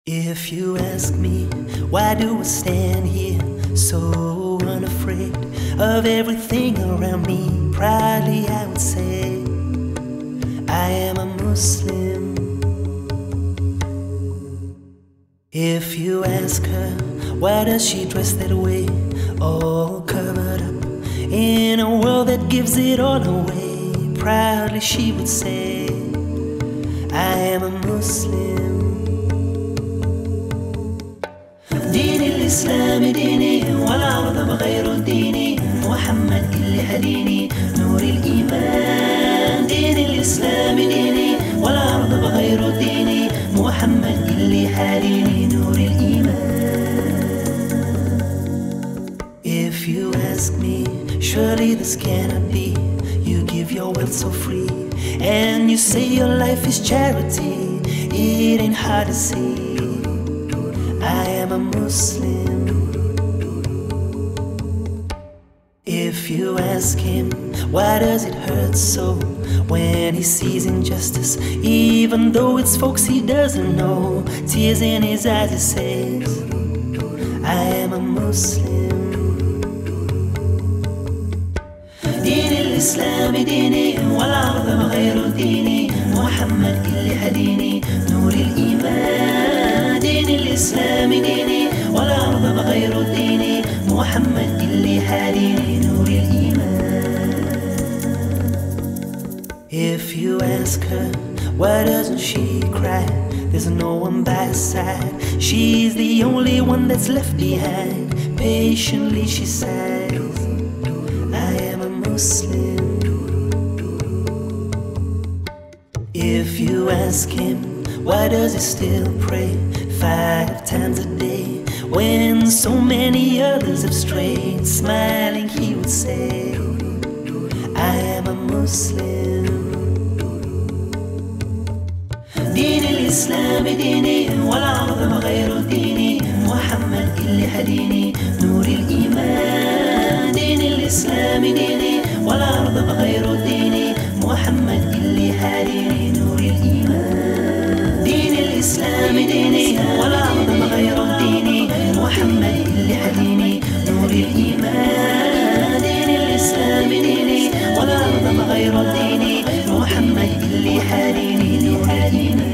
If you ask me, why do I stand here so unafraid of everything around me? Proudly I would say, I am a Muslim. If you ask her, why does she dress that way, all covered up in a world that gives it all away? Proudly she would say, I am a Muslim. دين الإسلام ديني والعرض بغير ديني، محمد اللي هديني نور الإيمان. دين الإسلام ديني والعرض بغير ديني، محمد اللي هديني نور الإيمان. If you ask me, surely this cannot be. You give your wealth so free, and you say your life is charity. It ain't hard to see, I am a Muslim. If you ask him, why does it hurt so when he sees injustice, even though it's folks he doesn't know? Tears in his eyes, he says, I am a Muslim. دين الإسلام ديني والعرض بغير ديني، محمد اللي هديني نور الإيمان. دين الإسلام ديني والعرض بغير ديني، محمد اللي هديني نور الإيمان. If you ask her, why doesn't she cry? There's no one by her side, she's the only one that's left behind. Patiently she sighs, I am a Muslim. If you ask him, why does he still pray 5 times a day when so many others have strayed? Smiling he would say, I am a Muslim. دين الإسلام ديني والعرض بغير ديني، محمد اللي هديني نور الإيمان. دين الإسلام ديني والعرض بغير ديني، محمد اللي هديني نور الإيمان. دين الإسلام ديني والعرض بغير ديني، محمد اللي هديني نور الإيمان. دين الإسلام ديني والعرض بغير ديني، محمد اللي هديني نور الإيمان.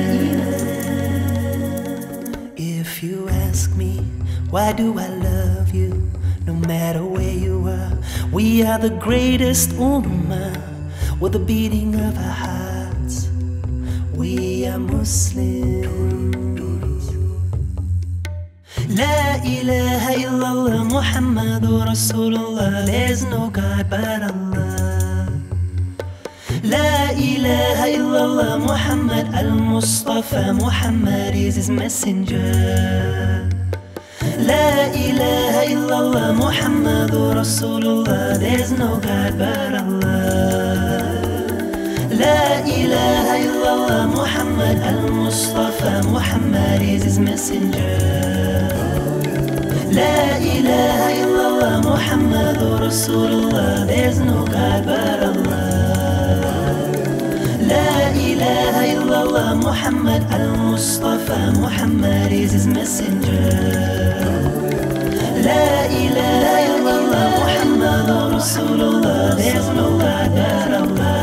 If you ask me, why do I love you? No matter where you are, we are the greatest ummah. With the beating of our hearts, we are Muslims. La ilaha illallah Muhammadur Rasulullah. There's no God but Allah. La ilaha illallah Muhammad al-Mustafa. Muhammad is his messenger. La ilaha illallah Muhammadur Rasulullah. There's no God but Allah. La ilaha illallah Muhammad al-Mustafa. Muhammad is his messenger. La ilaha illallah Muhammadur Rasulullah. There's no God but Allah. La ilaha illallah Muhammad al-Mustafa. Muhammad is his messenger. La ilaha illallah Muhammadur Rasulullah. There's no God but Allah.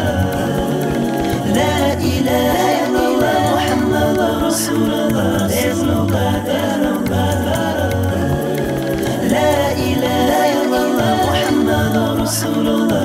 La ilaha illallah Muhammadur Rasulullah. There's no God but Allah. La ilaha illallah Muhammadur Rasulullah.